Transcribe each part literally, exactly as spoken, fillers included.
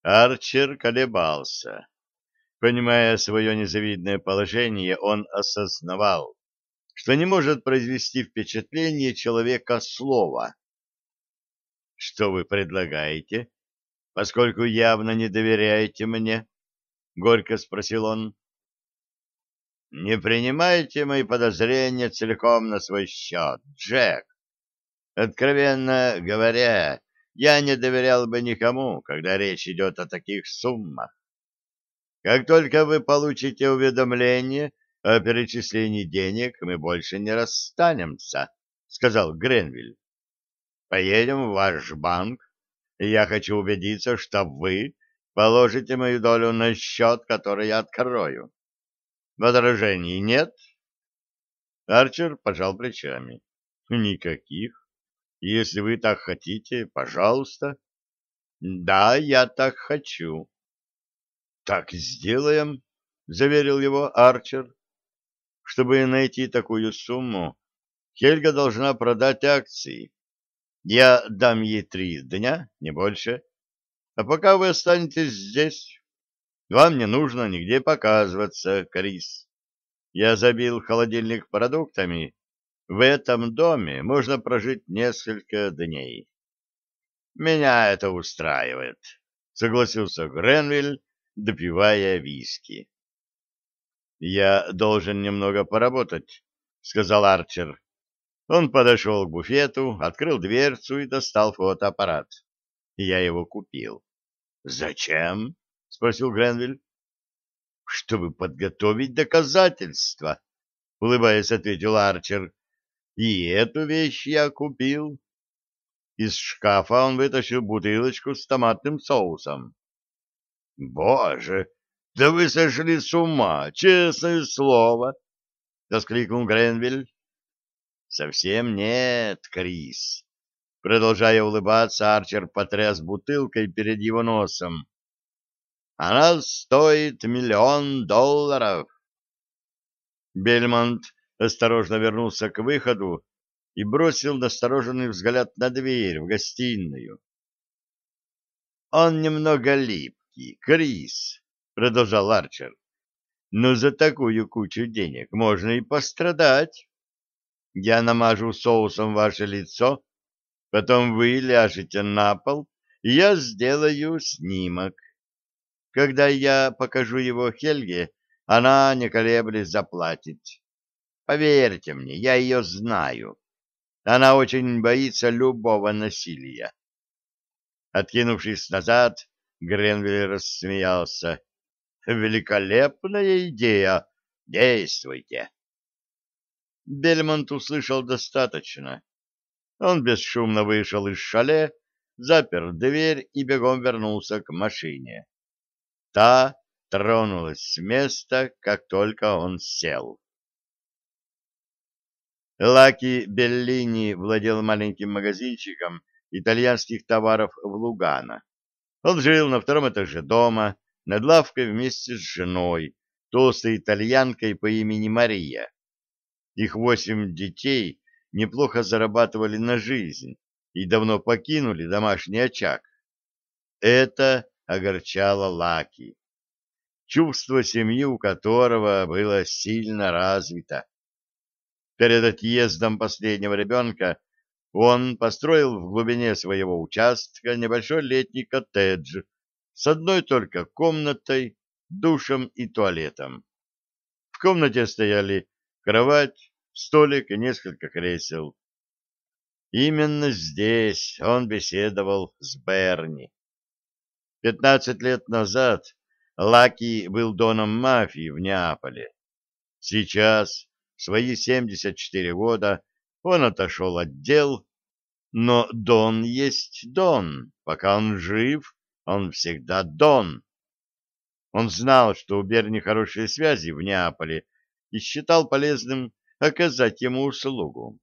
Арчер колебался. Понимая свое незавидное положение, он осознавал, что не может произвести впечатление человека слова. «Что вы предлагаете, поскольку явно не доверяете мне?» — горько спросил он. «Не принимайте мои подозрения целиком на свой счет, Джек. Откровенно говоря, я не доверял бы никому, когда речь идет о таких суммах. Как только вы получите уведомление о перечислении денег, мы больше не расстанемся», — сказал Гренвилл. «Поедем в ваш банк, и я хочу убедиться, что вы положите мою долю на счет, который я открою. Возражений нет?» Арчер пожал плечами. «Никаких. Если вы так хотите, пожалуйста». «Да, я так хочу». «Так сделаем», — заверил его Арчер. «Чтобы найти такую сумму, Хельга должна продать акции. Я дам ей три дня, не больше. А пока вы останетесь здесь, вам не нужно нигде показываться, Крис. Я забил холодильник продуктами. В этом доме можно прожить несколько дней». «Меня это устраивает», — согласился Гренвилл, допивая виски. «Я должен немного поработать», — сказал Арчер. Он подошел к буфету, открыл дверцу и достал фотоаппарат. Я его купил. «Зачем?» — спросил Гренвилл. «Чтобы подготовить доказательства», — улыбаясь, ответил Арчер. «И эту вещь я купил». Из шкафа он вытащил бутылочку с томатным соусом. «Боже, да вы сошли с ума, честное слово!» — воскликнул Гренвилл. «Совсем нет, Крис». Продолжая улыбаться, Арчер потряс бутылкой перед его носом. «Она стоит миллион долларов». Бельмонт осторожно вернулся к выходу и бросил настороженный взгляд на дверь в гостиную. «Он немного липкий, Крис», — продолжал Арчер. «Но за такую кучу денег можно и пострадать. Я намажу соусом ваше лицо, потом вы ляжете на пол, и я сделаю снимок. Когда я покажу его Хельге, она, не колеблясь, заплатит. Поверьте мне, я ее знаю. Она очень боится любого насилия». Откинувшись назад, Гренвилл рассмеялся. «Великолепная идея! Действуйте!» Бельмонт услышал достаточно. Он бесшумно вышел из шале, запер дверь и бегом вернулся к машине. Та тронулась с места, как только он сел. Лаки Беллини владел маленьким магазинчиком итальянских товаров в Лугано. Он жил на втором этаже дома, над лавкой вместе с женой, толстой итальянкой по имени Мария. Их восемь детей неплохо зарабатывали на жизнь и давно покинули домашний очаг. Это огорчало Лаки, чувство семьи у которого было сильно развито. Перед отъездом последнего ребенка он построил в глубине своего участка небольшой летний коттедж с одной только комнатой, душем и туалетом. В комнате стояли кровать, столик и несколько кресел. Именно здесь он беседовал с Берни. Пятнадцать лет назад Лаки был доном мафии в Неаполе. Сейчас, в свои семьдесят четыре года, он отошел от дел, но Дон есть Дон. Пока он жив, он всегда Дон. Он знал, что у Берни хорошие связи в Неаполе, и считал полезным оказать ему услугу.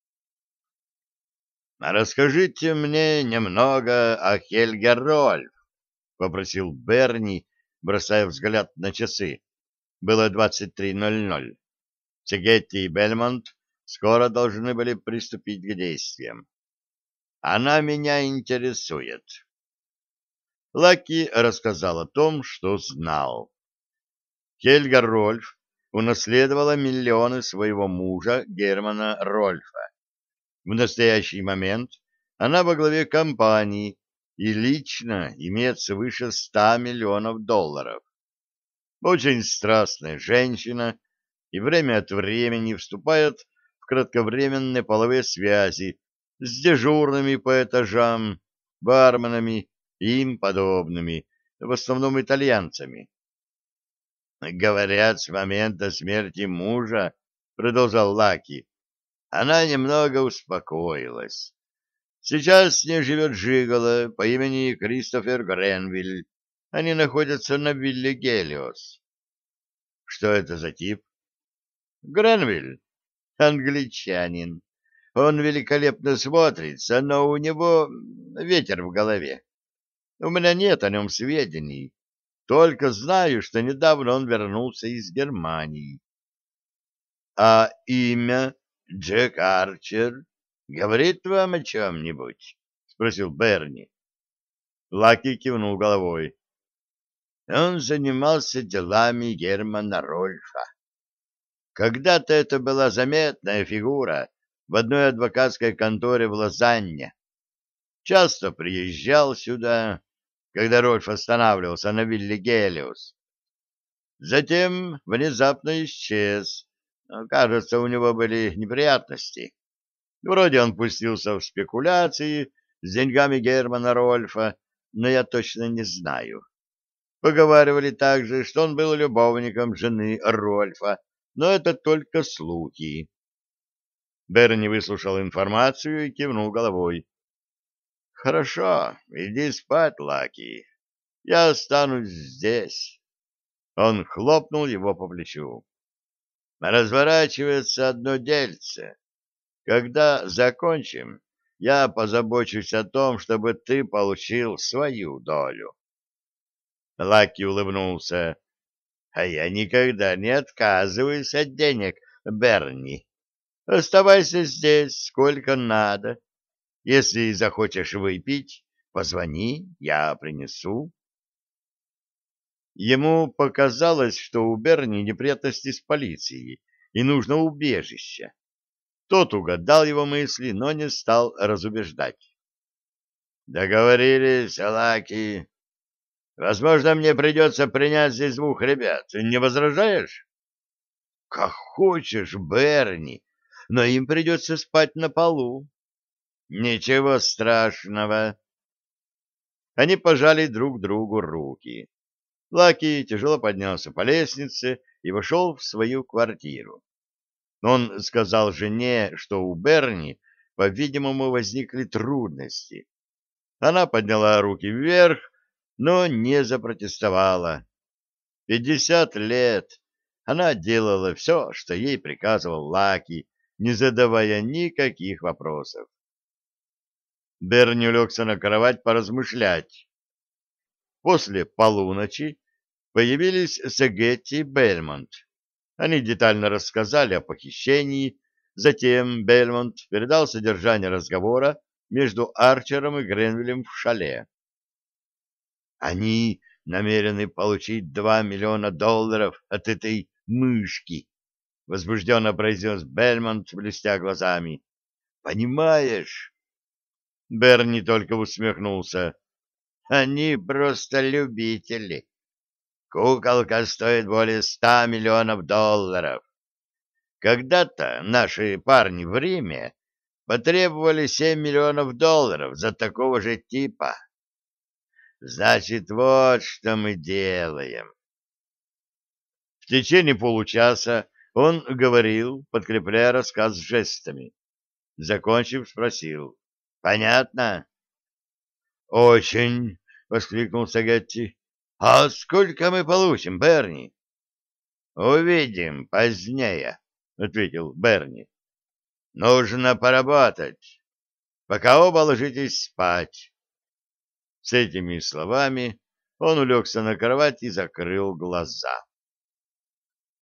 «Расскажите мне немного о Хельге Рольф», — попросил Берни, бросая взгляд на часы. Было двадцать три ноль ноль. Сегетти и Бельмонт скоро должны были приступить к действиям. «Она меня интересует». Лаки рассказал о том, что знал. Хельга Рольф унаследовала миллионы своего мужа Германа Рольфа. В настоящий момент она во главе компании и лично имеет свыше ста миллионов долларов. Очень страстная женщина и время от времени вступает в кратковременные половые связи с дежурными по этажам, барменами и им подобными, в основном итальянцами. «Говорят, с момента смерти мужа, — продолжал Лаки, — она немного успокоилась. Сейчас с ней живет жиголо по имени Кристофер Гренвиль. Они находятся на вилле Гелиос». «Что это за тип?» «Гренвиль, англичанин. Он великолепно смотрится, но у него ветер в голове. У меня нет о нем сведений. Только знаю, что недавно он вернулся из Германии». «А имя Джек Арчер говорит вам о чем-нибудь?» — спросил Берни. Лаки кивнул головой. Он занимался делами Германа Рольфа. Когда-то это была заметная фигура в одной адвокатской конторе в Лозанне. Часто приезжал сюда, когда Рольф останавливался на вилле Гелиос. Затем внезапно исчез. Кажется, у него были неприятности. Вроде он пустился в спекуляции с деньгами Германа Рольфа, но я точно не знаю. Поговаривали также, что он был любовником жены Рольфа, но это только слухи. Берни выслушал информацию и кивнул головой. — Хорошо, иди спать, Лаки. Я останусь здесь. Он хлопнул его по плечу. — Разворачивается одно дельце. Когда закончим, я позабочусь о том, чтобы ты получил свою долю. Лаки улыбнулся. — А я никогда не отказываюсь от денег, Берни. Оставайся здесь сколько надо. Если захочешь выпить, позвони, я принесу. Ему показалось, что у Берни неприятности с полицией, и нужно убежище. Тот угадал его мысли, но не стал разубеждать. Договорились, Лаки. Возможно, мне придется принять здесь двух ребят. Не возражаешь? Как хочешь, Берни, но им придется спать на полу. Ничего страшного. Они пожали друг другу руки. Лаки тяжело поднялся по лестнице и вошел в свою квартиру. Он сказал жене, что у Берни, по-видимому, возникли трудности. Она подняла руки вверх, но не запротестовала. Пятьдесят лет она делала все, что ей приказывал Лаки, не задавая никаких вопросов. Берни улегся на кровать поразмышлять. После полуночи появились Сегетти и Бельмонт. Они детально рассказали о похищении, затем Бельмонт передал содержание разговора между Арчером и Гренвиллем в шале. Они намерены получить два миллиона долларов от этой мышки, — возбужденно произнес Бельмонт, блестя глазами. — Понимаешь? Берни только усмехнулся. — Они просто любители. Куколка стоит более ста миллионов долларов. Когда-то наши парни в Риме потребовали семь миллионов долларов за такого же типа. Значит, вот что мы делаем. В течение получаса он говорил, подкрепляя рассказ жестами. Закончив, спросил. — Понятно? — Очень, — воскликнул Сагетти. — А сколько мы получим, Берни? — Увидим позднее, — ответил Берни. — Нужно поработать. Пока оба ложитесь спать. С этими словами он улегся на кровать и закрыл глаза.